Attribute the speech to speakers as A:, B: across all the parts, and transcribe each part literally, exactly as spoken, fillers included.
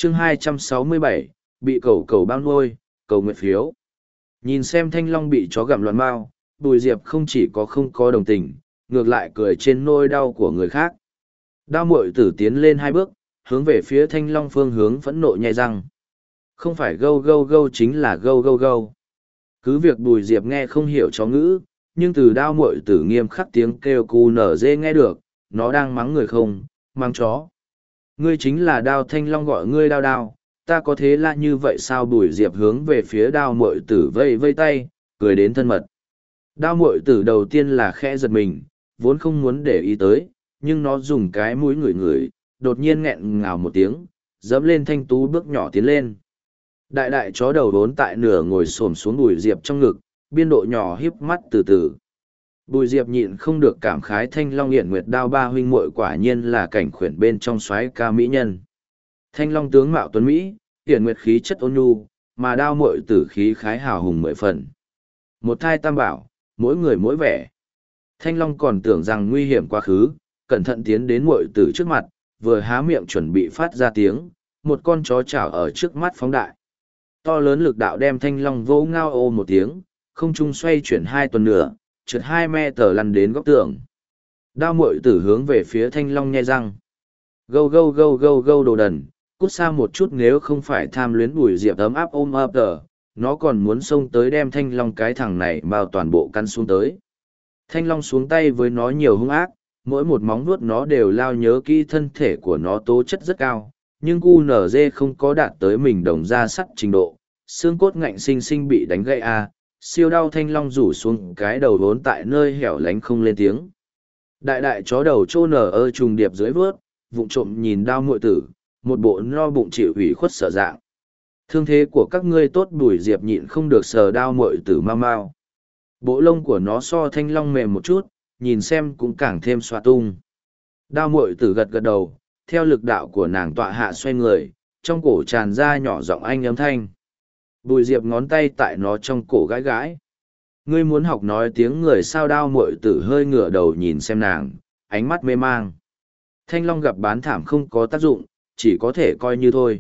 A: chương hai trăm sáu mươi bảy, bị cầu cầu bao nuôi, cầu nguyện phiếu. Nhìn xem thanh long bị chó gặm loạn mao, Bùi Diệp không chỉ có không có đồng tình, ngược lại cười trên nỗi đau của người khác. Đao muội tử tiến lên hai bước, hướng về phía thanh long phương hướng phẫn nộ nhai răng. Không phải gâu gâu gâu chính là gâu gâu gâu. Cứ việc Bùi Diệp nghe không hiểu chó ngữ, nhưng từ đao muội tử nghiêm khắc tiếng kêu cu nở dê nghe được, nó đang mắng người không, mắng chó. Ngươi chính là đao thanh long gọi ngươi đao đao, ta có thế là như vậy sao? Bùi Diệp hướng về phía đao muội tử vây vây tay, cười đến thân mật. Đao muội tử đầu tiên là khẽ giật mình, vốn không muốn để ý tới, nhưng nó dùng cái mũi ngửi ngửi, đột nhiên nghẹn ngào một tiếng, dẫm lên thanh tú bước nhỏ tiến lên. Đại đại chó đầu đốn tại nửa ngồi xổm xuống Bùi Diệp trong ngực, biên độ nhỏ híp mắt từ từ. Bùi Diệp nhịn không được cảm khái thanh long hiển nguyệt đao ba huynh muội quả nhiên là cảnh khuyển bên trong soái ca mỹ nhân. Thanh long tướng mạo tuấn Mỹ, hiển nguyệt khí chất ôn nhu, mà đao muội tử khí khái hào hùng mười phần. Một thai tam bảo, mỗi người mỗi vẻ. Thanh long còn tưởng rằng nguy hiểm quá khứ, cẩn thận tiến đến muội tử trước mặt, vừa há miệng chuẩn bị phát ra tiếng, một con chó chảo ở trước mắt phóng đại. To lớn lực đạo đem thanh long vô ngao ô một tiếng, không trung xoay chuyển hai tuần nửa, trượt hai me tờ lăn đến góc tường. Đao muội tử hướng về phía thanh long nhe răng. Gâu gâu gâu gâu gâu đồ đần, cút xa một chút, nếu không phải tham luyến Bùi Diệp ấm áp ôm ấp tờ, nó còn muốn xông tới đem thanh long cái thằng này bao toàn bộ căn xuống tới. Thanh long xuống tay với nó nhiều hung ác, mỗi một móng vuốt nó đều lao, nhớ kỹ thân thể của nó tố chất rất cao, nhưng cu nở dê không có đạt tới mình đồng ra sắt trình độ, xương cốt ngạnh sinh sinh bị đánh gãy a. Siêu đau thanh long rủ xuống cái đầu vốn tại nơi hẻo lánh không lên tiếng. Đại đại chó đầu trô nở ơ trùng điệp dưới vớt, vụng trộm nhìn đao muội tử, một bộ no bụng chịu ủy khuất sợ dạng. Thương thế của các ngươi tốt. Bùi Diệp nhịn không được sờ đao muội tử mau mau. Bộ lông của nó so thanh long mềm một chút, nhìn xem cũng càng thêm xoa tung. Đao muội tử gật gật đầu, theo lực đạo của nàng tọa hạ xoay người, trong cổ tràn ra nhỏ giọng anh âm thanh. Bùi Diệp ngón tay tại nó trong cổ gãi gãi. Ngươi muốn học nói tiếng người sao? Đao muội tử hơi ngửa đầu nhìn xem nàng, ánh mắt mê mang. Thanh long gặp bán thảm không có tác dụng, chỉ có thể coi như thôi.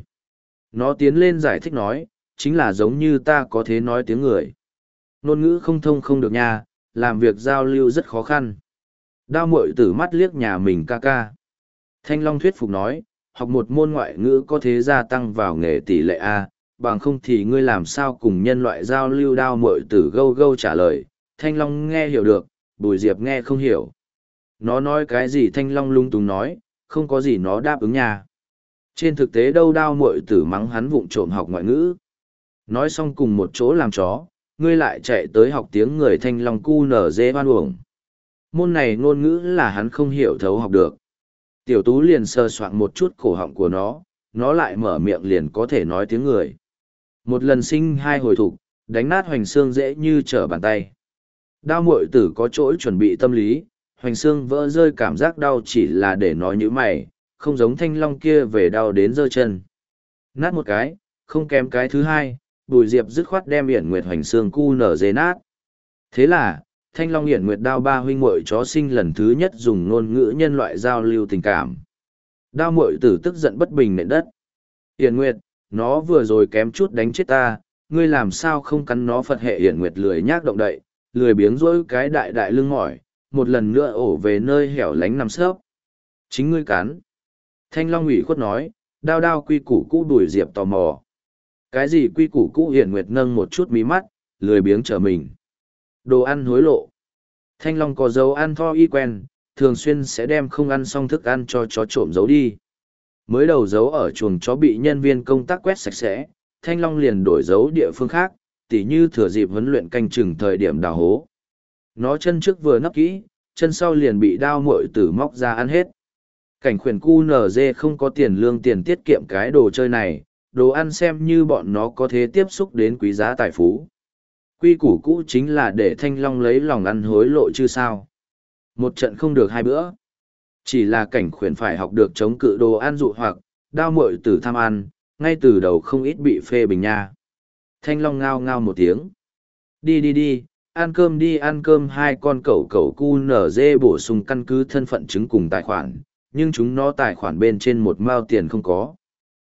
A: Nó tiến lên giải thích nói, chính là giống như ta có thế nói tiếng người. Ngôn ngữ không thông không được nha, làm việc giao lưu rất khó khăn. Đao muội tử mắt liếc nhà mình ca ca. Thanh long thuyết phục nói, học một môn ngoại ngữ có thế gia tăng vào nghề tỷ lệ A, bằng không thì ngươi làm sao cùng nhân loại giao lưu? Đao muội tử gâu gâu trả lời. Thanh long nghe hiểu được, Bùi Diệp nghe không hiểu. Nó nói cái gì? Thanh long lung tung nói, không có gì nó đáp ứng nha. Trên thực tế đâu? Đao muội tử mắng hắn vụng trộm học ngoại ngữ. Nói xong cùng một chỗ làm chó, ngươi lại chạy tới học tiếng người. Thanh long cu nở dê hoan uổng. Môn này ngôn ngữ là hắn không hiểu thấu học được. Tiểu tú liền sờ soạng một chút cổ họng của nó, nó lại mở miệng liền có thể nói tiếng người. Một lần sinh hai hồi thục, đánh nát hoành xương dễ như trở bàn tay. Đao muội tử có chỗ chuẩn bị tâm lý, hoành xương vỡ rơi cảm giác đau chỉ là để nói như mày, không giống thanh long kia về đau đến giơ chân. Nát một cái, không kém cái thứ hai, Bùi Diệp dứt khoát đem Hiển Nguyệt hoành xương cu nở dê nát. Thế là, thanh long Hiển Nguyệt đao ba huynh muội chó sinh lần thứ nhất dùng ngôn ngữ nhân loại giao lưu tình cảm. Đao muội tử tức giận bất bình nện đất. Hiển Nguyệt, nó vừa rồi kém chút đánh chết ta, ngươi làm sao không cắn nó? Phật hệ. Hiển Nguyệt lười nhác động đậy, lười biếng rỗi cái đại đại lưng mỏi, một lần nữa ổ về nơi hẻo lánh nằm sấp. Chính ngươi cắn. Thanh long ủy khuất nói, đao đao quy củ cũ. Bùi Diệp tò mò. Cái gì quy củ cũ? Hiển Nguyệt nâng một chút mí mắt, lười biếng trở mình. Đồ ăn hối lộ. Thanh long có dấu ăn tho y quen, thường xuyên sẽ đem không ăn xong thức ăn cho chó trộm giấu đi. Mới đầu giấu ở chuồng chó bị nhân viên công tác quét sạch sẽ, thanh long liền đổi giấu địa phương khác, tỉ như thừa dịp huấn luyện canh chừng thời điểm đào hố. Nó chân trước vừa nấp kỹ, chân sau liền bị đao muội tử móc ra ăn hết. Cảnh khuyển cu nở dê không có tiền lương tiền tiết kiệm cái đồ chơi này, đồ ăn xem như bọn nó có thể tiếp xúc đến quý giá tài phú. Quy củ cũ chính là để thanh long lấy lòng ăn hối lộ chứ sao. Một trận không được hai bữa. Chỉ là cảnh khuyển phải học được chống cự đồ ăn dụ hoặc, đao muội tử tham ăn, ngay từ đầu không ít bị phê bình nha. Thanh long ngao ngao một tiếng. Đi đi đi, ăn cơm đi ăn cơm. Hai con cẩu cẩu cu nở dê bổ sung căn cứ thân phận chứng cùng tài khoản, nhưng chúng nó tài khoản bên trên một mao tiền không có.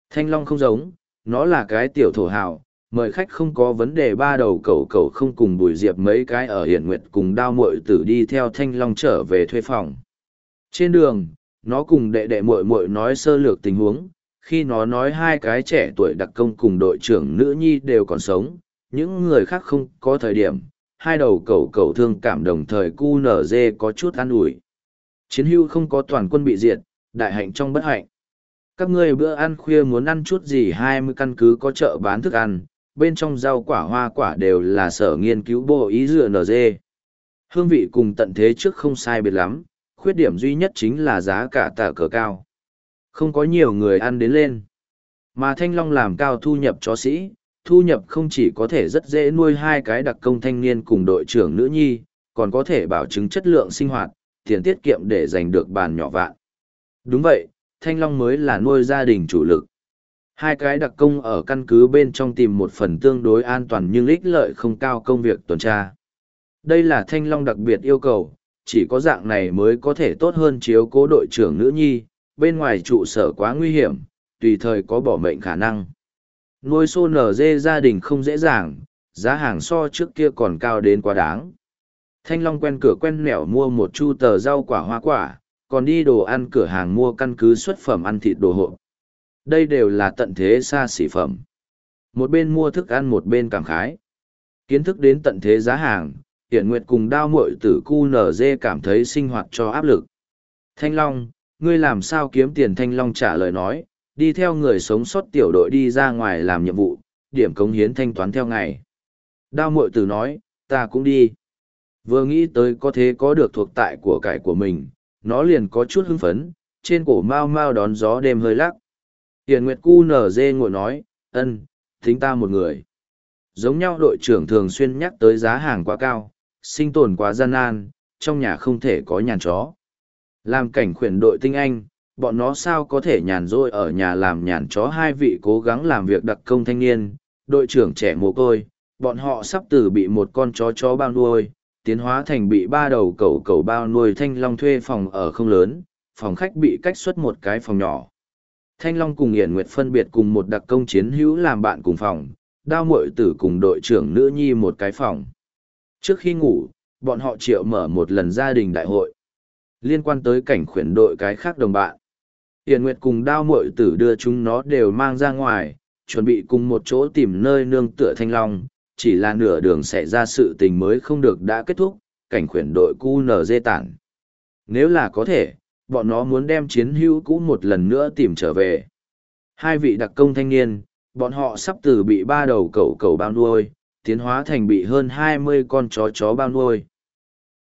A: Thanh long không giống, nó là cái tiểu thổ hào, mời khách không có vấn đề. Ba đầu cẩu cẩu không cùng Bùi Diệp mấy cái ở Hiển Nguyệt cùng Đao Muội Tử đi theo Thanh long trở về thuê phòng. Trên đường, nó cùng đệ đệ muội muội nói sơ lược tình huống, khi nó nói hai cái trẻ tuổi đặc công cùng đội trưởng nữ nhi đều còn sống, những người khác không có thời điểm, hai đầu cẩu cẩu thương cảm đồng thời cu nở dê có chút an ủi. Chiến hưu không có toàn quân bị diệt, đại hạnh trong bất hạnh. Các ngươi bữa ăn khuya muốn ăn chút gì? Hai mươi căn cứ có chợ bán thức ăn, bên trong rau quả hoa quả đều là sở nghiên cứu bộ ý dựa nở dê. Hương vị cùng tận thế trước không sai biệt lắm, khuyết điểm duy nhất chính là giá cả tạ cờ cao. Không có nhiều người ăn đến lên. Mà Thanh Long làm cao thu nhập chó sĩ, thu nhập không chỉ có thể rất dễ nuôi hai cái đặc công thanh niên cùng đội trưởng nữ nhi, còn có thể bảo chứng chất lượng sinh hoạt, tiền tiết kiệm để giành được bàn nhỏ vạn. Đúng vậy, Thanh Long mới là nuôi gia đình chủ lực. Hai cái đặc công ở căn cứ bên trong tìm một phần tương đối an toàn nhưng ích lợi không cao công việc tuần tra. Đây là Thanh Long đặc biệt yêu cầu, chỉ có dạng này mới có thể tốt hơn chiếu cố đội trưởng nữ nhi, bên ngoài trụ sở quá nguy hiểm, tùy thời có bỏ mệnh khả năng. Nuôi xô nở dê gia đình không dễ dàng, giá hàng so trước kia còn cao đến quá đáng. Thanh Long quen cửa quen nẻo mua một chu tờ rau quả hoa quả, còn đi đồ ăn cửa hàng mua căn cứ xuất phẩm ăn thịt đồ hộp. Đây đều là tận thế xa xỉ phẩm. Một bên mua thức ăn một bên cảm khái. Kiến thức đến tận thế giá hàng, Hiển Nguyệt cùng Đao Muội Tử cu nở dê cảm thấy sinh hoạt cho áp lực. Thanh Long, ngươi làm sao kiếm tiền? Thanh Long trả lời nói, đi theo người sống sót tiểu đội đi ra ngoài làm nhiệm vụ, điểm cống hiến thanh toán theo ngày. Đao Muội Tử nói, ta cũng đi. Vừa nghĩ tới có thế có được thuộc tại của cải của mình, nó liền có chút hưng phấn, trên cổ mau mau đón gió đêm hơi lắc. Hiển Nguyệt cu nở dê ngồi nói, ân, tính ta một người. Giống nhau đội trưởng thường xuyên nhắc tới giá hàng quá cao, sinh tồn quá gian nan, trong nhà không thể có nhàn chó. Làm cảnh khuyển đội tinh anh, bọn nó sao có thể nhàn rỗi ở nhà làm nhàn chó? Hai vị cố gắng làm việc đặc công thanh niên, đội trưởng trẻ mồ côi, bọn họ sắp từ bị một con chó chó bao nuôi, tiến hóa thành bị ba đầu cẩu cẩu bao nuôi. Thanh Long thuê phòng ở không lớn, phòng khách bị cách xuất một cái phòng nhỏ. Thanh Long cùng Hiển Nguyệt phân biệt cùng một đặc công chiến hữu làm bạn cùng phòng, Đao Muội Tử cùng đội trưởng nữ nhi một cái phòng. Trước khi ngủ, bọn họ triệu mở một lần gia đình đại hội. Liên quan tới cảnh khuyển đội cái khác đồng bạn. Hiển Nguyệt cùng Đao Muội Tử đưa chúng nó đều mang ra ngoài, chuẩn bị cùng một chỗ tìm nơi nương tựa Thanh Long, chỉ là nửa đường xảy ra sự tình mới không được đã kết thúc, cảnh khuyển đội cu nở dê tản. Nếu là có thể, bọn nó muốn đem chiến hữu cũ một lần nữa tìm trở về. Hai vị đặc công thanh niên, bọn họ sắp từ bị ba đầu cẩu cẩu bao nuôi, tiến hóa thành bị hơn hai mươi con chó chó bao nuôi.